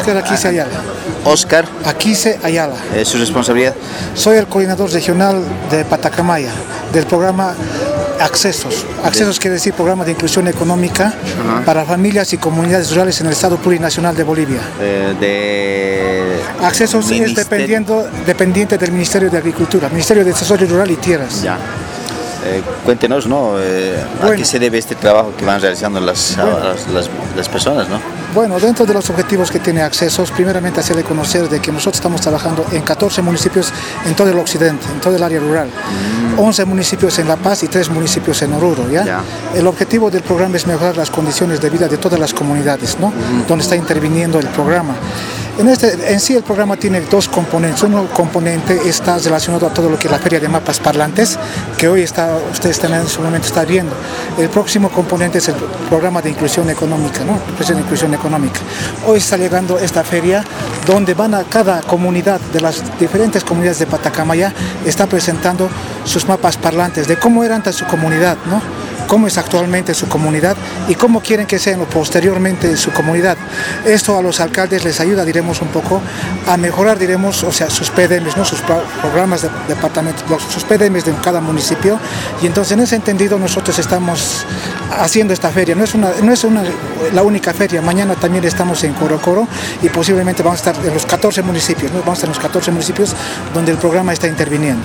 Oscar Aquise Ayala. Oscar, Aquise Ayala. ¿su responsabilidad? Soy el coordinador regional de Patacamaya, del programa Accesos. Accesos quiere decir Programa de Inclusión Económica para familias y comunidades rurales en el Estado Plurinacional de Bolivia. Accesos es dependiente del Ministerio de Agricultura, Ministerio de Desarrollo Rural y Tierras. Ya. Cuéntenos, ¿no? ¿A qué se debe este trabajo que van realizando las personas, ¿no? Bueno, dentro de los objetivos que tiene Accesos, primeramente hacerle conocer de que nosotros estamos trabajando en 14 municipios en todo el occidente, en todo el área rural, 11 municipios en La Paz y 3 municipios en Oruro, ¿ya? El objetivo del programa es mejorar las condiciones de vida de todas las comunidades, ¿no? Donde está interviniendo el programa. En sí el programa tiene dos componentes. Un componente está relacionado a todo lo que es la Feria de Mapas Parlantes, que hoy ustedes en su momento están viendo. El próximo componente es el programa de inclusión económica, ¿no? Inclusión económica. Hoy está llegando esta feria donde van a cada comunidad de las diferentes comunidades de Patacamaya, está presentando sus mapas parlantes de cómo era antes su comunidad, ¿no? Cómo es actualmente su comunidad y cómo quieren que sea posteriormente su comunidad. Esto a los alcaldes les ayuda, diremos, un poco a mejorar, diremos, o sea, sus PDMs, ¿no? Sus programas de departamento, sus PDMs de cada municipio. Y entonces, en ese entendido, nosotros estamos haciendo esta feria. No es la única feria. Mañana también estamos en Corocoro y posiblemente vamos a estar en los 14 municipios, ¿no? Vamos a estar en los 14 municipios donde el programa está interviniendo.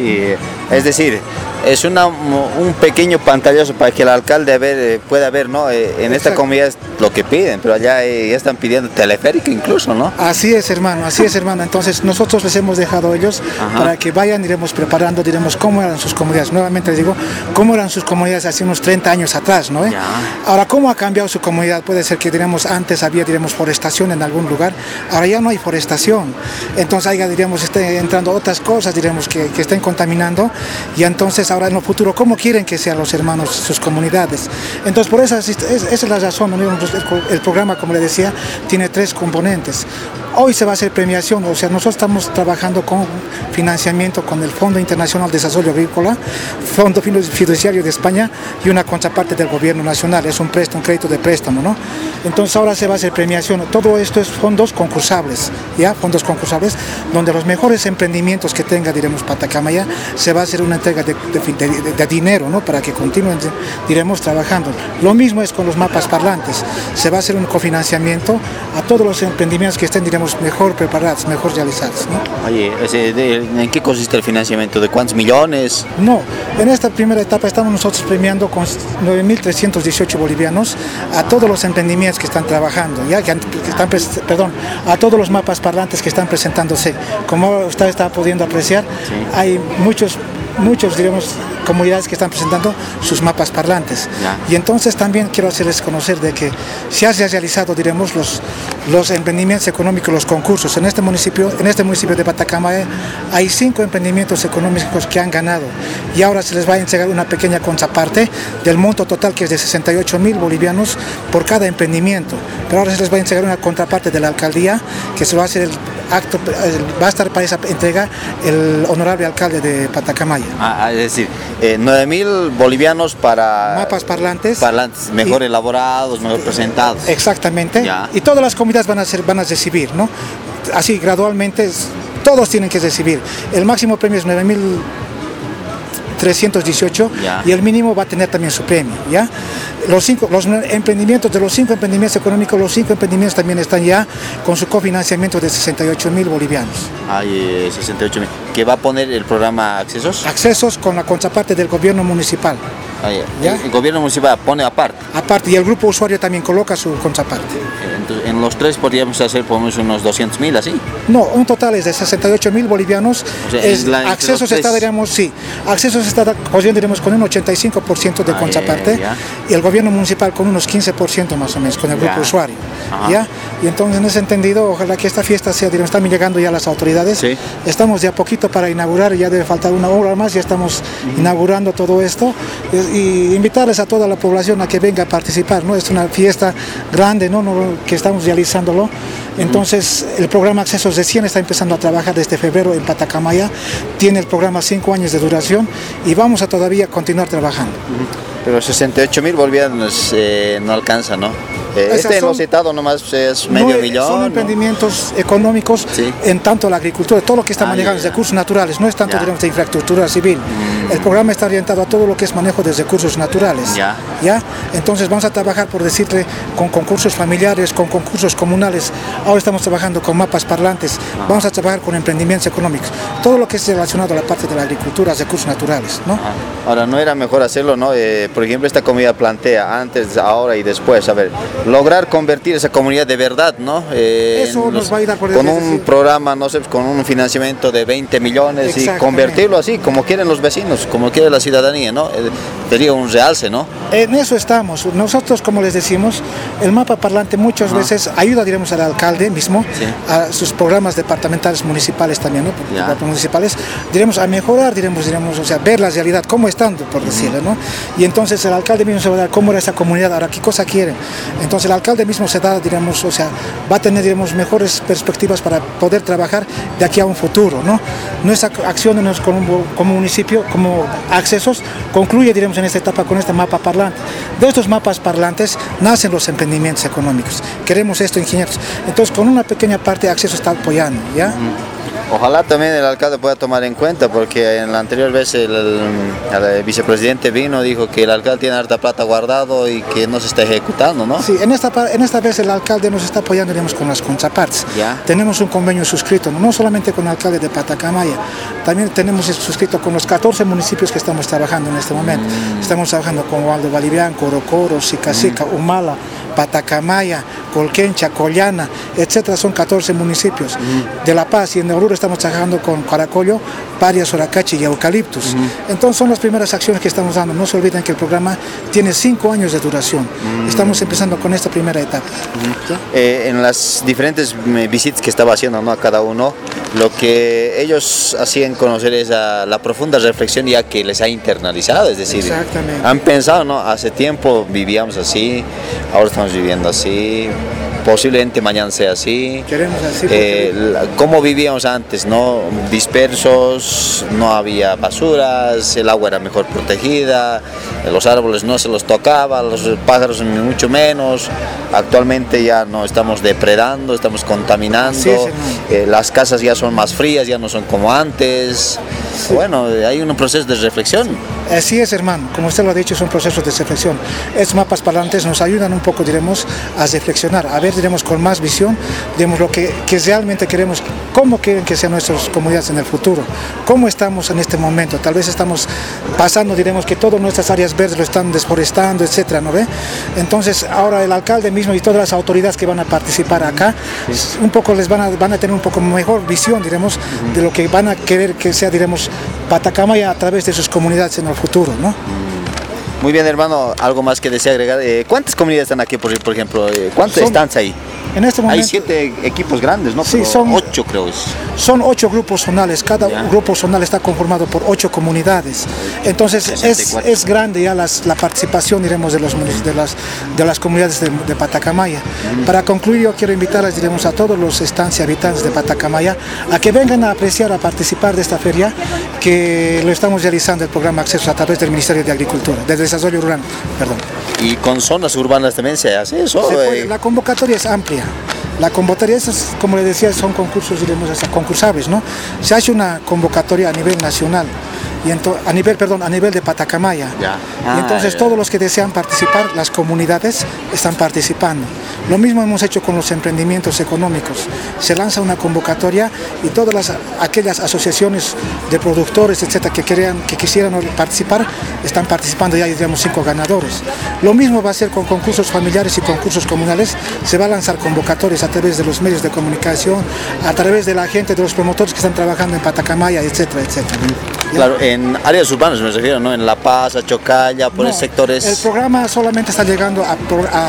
Es decir, es un pequeño pantallazo para que el alcalde pueda ver, ¿no? En esta comunidad es lo que piden, pero allá ya están pidiendo teleférico incluso, ¿no? Así es, hermano, así es, hermano. Entonces nosotros les hemos dejado a ellos para que vayan, iremos preparando, diremos cómo eran sus comunidades. Nuevamente les digo, cómo eran sus comunidades hace unos 30 años atrás, ¿no? Ahora, ¿cómo ha cambiado su comunidad? Puede ser que, diremos, antes había, diremos, forestación en algún lugar, ahora ya no hay forestación. Entonces, ahí, diremos, están entrando otras cosas, diremos, que estén contaminando, y entonces ahora en el futuro, ¿cómo quieren que sean los hermanos, sus comunidades? Entonces, por esa es la razón, ¿no? El programa, como le decía, tiene 3 componentes. Hoy se va a hacer premiación, o sea, nosotros estamos trabajando con financiamiento con el Fondo Internacional de Desarrollo Agrícola, Fondo Fiduciario de España y una contraparte del Gobierno Nacional. Es un crédito de préstamo, ¿no? Entonces ahora se va a hacer premiación. Todo esto es fondos concursables, ¿ya? Fondos concursables, donde los mejores emprendimientos que tenga, diremos, Patacamaya, se va a hacer una entrega de dinero, ¿no? Para que continúen, diremos, trabajando. Lo mismo es con los mapas parlantes. Se va a hacer un cofinanciamiento a todos los emprendimientos que estén, diremos, mejor preparados, mejor realizados, ¿no? Oye, ¿en qué consiste el financiamiento? ¿De cuántos millones? No, en esta primera etapa estamos nosotros premiando con 9.318 bolivianos a todos los emprendimientos que están trabajando, ¿ya? A todos los mapas parlantes que están presentándose. Como usted está pudiendo apreciar, hay muchos, diremos, comunidades que están presentando sus mapas parlantes. Y entonces también quiero hacerles conocer de que se ha realizado, diremos, los emprendimientos económicos, los concursos. En este municipio de Patacamaya hay 5 emprendimientos económicos que han ganado y ahora se les va a entregar una pequeña contraparte del monto total, que es de 68.000 bolivianos por cada emprendimiento. Pero ahora se les va a entregar una contraparte de la alcaldía, que se va a hacer va a estar para esa entrega el honorable alcalde de Patacamaya. Es decir, 9.000 bolivianos para mapas parlantes mejor elaborados, mejor presentados. Exactamente. Y todas las comunidades van a recibir, ¿no? Así gradualmente todos tienen que recibir. El máximo premio es 9.318 y el mínimo va a tener también su premio, ¿ya? Los emprendimientos, de los 5 emprendimientos económicos, los 5 emprendimientos también están ya con su cofinanciamiento de 68.000 bolivianos. 68.000. ¿Qué va a poner el programa Accesos? Accesos con la contraparte del gobierno municipal. El gobierno municipal pone aparte. Aparte, y el grupo usuario también coloca su contraparte. Entonces, en los 3 podríamos hacer por unos 200.000, ¿así? No, un total es de 68.000 bolivianos. O sea, Accesos está, diremos, Accesos está corriendo, diremos, con un 85% de contraparte y el gobierno municipal con unos 15% más o menos, con el grupo usuario. ¿Ya? Y entonces, en ese entendido, ojalá que esta fiesta sea, diremos, están llegando ya las autoridades. Estamos de a poquito para inaugurar, ya debe faltar una hora más, ya estamos inaugurando todo esto. Y invitarles a toda la población a que venga a participar, ¿no? Es una fiesta grande, ¿no? Que estamos realizándolo. Entonces, el programa Accesos recién está empezando a trabajar desde febrero en Patacamaya. Tiene el programa 5 años de duración y vamos a todavía continuar trabajando. Pero 68.000 bolivianos no alcanza, ¿no? Este no citado nomás es medio millón. Son emprendimientos económicos, sí, en tanto la agricultura, todo lo que está manejando recursos naturales, no es tanto digamos, de infraestructura civil. El programa está orientado a todo lo que es manejo de recursos naturales. ¿Ya? Entonces vamos a trabajar, por decirte, con concursos familiares, con concursos comunales. Ahora estamos trabajando con mapas parlantes, vamos a trabajar con emprendimientos económicos. Todo lo que es relacionado a la parte de la agricultura, recursos naturales, ¿no? Ahora, ¿no era mejor hacerlo, no? Por ejemplo, esta comunidad plantea antes, ahora y después, a ver, lograr convertir esa comunidad de verdad, ¿no? Eso nos va a ayudar con un programa, no sé, con un financiamiento de 20 millones y convertirlo así, como quieren los vecinos, como quiere la ciudadanía, ¿no? Sería un realce, ¿no? En eso estamos. Nosotros, como les decimos, el mapa parlante muchas veces ayuda, diremos, al alcalde mismo, a sus programas departamentales, municipales también, ¿no? Municipales, diremos, a mejorar, diremos, o sea, ver la realidad, cómo están, por decirlo, ¿no? Y entonces el alcalde mismo se va a dar cómo era esa comunidad, ahora qué cosa quieren. Entonces el alcalde mismo se da, diremos, o sea, va a tener, diremos, mejores perspectivas para poder trabajar de aquí a un futuro, ¿no? Nuestra acción como municipio, como accesos, concluye, diremos, en esta etapa con este mapa parlante. De estos mapas parlantes nacen los emprendimientos económicos. Queremos esto, ingenieros. Entonces, con una pequeña parte de acceso está apoyando, ¿ya? Ojalá también el alcalde pueda tomar en cuenta, porque en la anterior vez el vicepresidente vino, dijo que el alcalde tiene harta plata guardado y que no se está ejecutando, ¿no? Sí, en esta vez el alcalde nos está apoyando, digamos, con las contrapartes. Tenemos un convenio suscrito, no solamente con el alcalde de Patacamaya, también tenemos suscrito con los 14 municipios que estamos trabajando en este momento. Estamos trabajando con Waldo Balivián, Corocoro, Sicacica, Humala, Patacamaya, Colquencha, Collana, etcétera, son 14 municipios. De La Paz y en Oruro estamos trabajando con Caracollo, Parias, Soracachi y Eucaliptus. Entonces son las primeras acciones que estamos dando. No se olviden que el programa tiene 5 años de duración. Estamos empezando con esta primera etapa. En las diferentes visitas que estaba haciendo, ¿no?, a cada uno, lo que ellos hacían conocer es la profunda reflexión ya que les ha internalizado, es decir, han pensado, ¿no?, hace tiempo vivíamos así, ahora estamos viviendo así, posiblemente mañana sea así. Queremos así. Cómo vivíamos antes, ¿no? Dispersos, no había basuras, el agua era mejor protegida, los árboles no se los tocaba, los pájaros mucho menos. Actualmente ya no estamos depredando, estamos contaminando, las casas ya son más frías, ya no son como antes. Bueno, hay un proceso de reflexión. Así es, hermano, como usted lo ha dicho, son procesos de reflexión. Estos mapas parlantes nos ayudan un poco, diremos, a reflexionar, a ver, diremos, con más visión, diremos, lo que realmente queremos, cómo quieren que sean nuestras comunidades en el futuro, cómo estamos en este momento. Tal vez estamos pasando, diremos, que todas nuestras áreas verdes lo están desforestando, etcétera, ¿no ve? Entonces, ahora el alcalde mismo y todas las autoridades que van a participar acá, un poco les van a tener un poco mejor visión, diremos, de lo que van a querer que sea, diremos, Patacamaya a través de sus comunidades en el futuro, ¿no? Muy bien, hermano, algo más que desea agregar. ¿Cuántas comunidades están aquí, por ejemplo? ¿Cuántas estancias hay? En este momento, hay 7 equipos grandes, ¿no? Sí, son 8, creo. Son 8 grupos zonales, cada grupo zonal está conformado por 8 comunidades. Entonces es grande ya la participación, diremos, de las comunidades de Patacamaya. Para concluir, yo quiero invitarles, diremos, a todos los habitantes de Patacamaya a que vengan a apreciar, a participar de esta feria que lo estamos realizando el programa Acceso a través del Ministerio de Agricultura, del Desarrollo Rural, perdón. ¿Y con zonas urbanas también se hace eso? La convocatoria es amplia. La convocatoria, como les decía, son concursos, diremos, hasta concursables, ¿no? Se hace una convocatoria a nivel nacional, y a nivel de Patacamaya. Y entonces todos los que desean participar, las comunidades están participando. Lo mismo hemos hecho con los emprendimientos económicos. Se lanza una convocatoria y todas aquellas asociaciones de productores, etcétera, que quisieran participar, están participando. Ya digamos 5 ganadores. Lo mismo va a ser con concursos familiares y concursos comunales. Se va a lanzar convocatorias a través de los medios de comunicación, a través de la gente, de los promotores que están trabajando en Patacamaya, etcétera, etcétera. Claro, en áreas urbanas me refiero, ¿no? En La Paz, a Chocalla, por esos sectores. El programa solamente está llegando a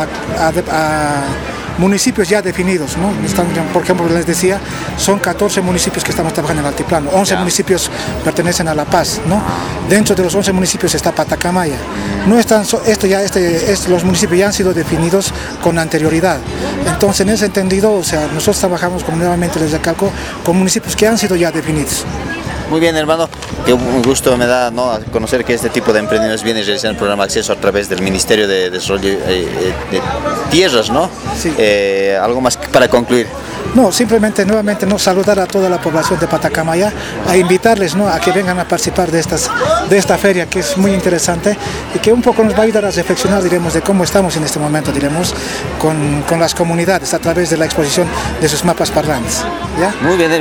municipios ya definidos, ¿no? Por ejemplo, les decía, son 14 municipios que estamos trabajando en el altiplano, 11 municipios pertenecen a La Paz, ¿no? Dentro de los 11 municipios está Patacamaya. No están, los municipios ya han sido definidos con anterioridad. Entonces, en ese entendido, o sea, nosotros trabajamos, como nuevamente les recalco, con municipios que han sido ya definidos. Muy bien, hermano, que un gusto me da, ¿no?, a conocer que este tipo de emprendedores vienen realizando el programa de acceso a través del Ministerio de Desarrollo de Tierras, ¿no? Sí. ¿Algo más para concluir? No, simplemente nuevamente no saludar a toda la población de Patacamaya, a invitarles, ¿no?, a que vengan a participar de esta feria, que es muy interesante y que un poco nos va a ayudar a reflexionar, diremos, de cómo estamos en este momento, diremos, con las comunidades a través de la exposición de sus mapas parlantes, ¿ya? Muy bien.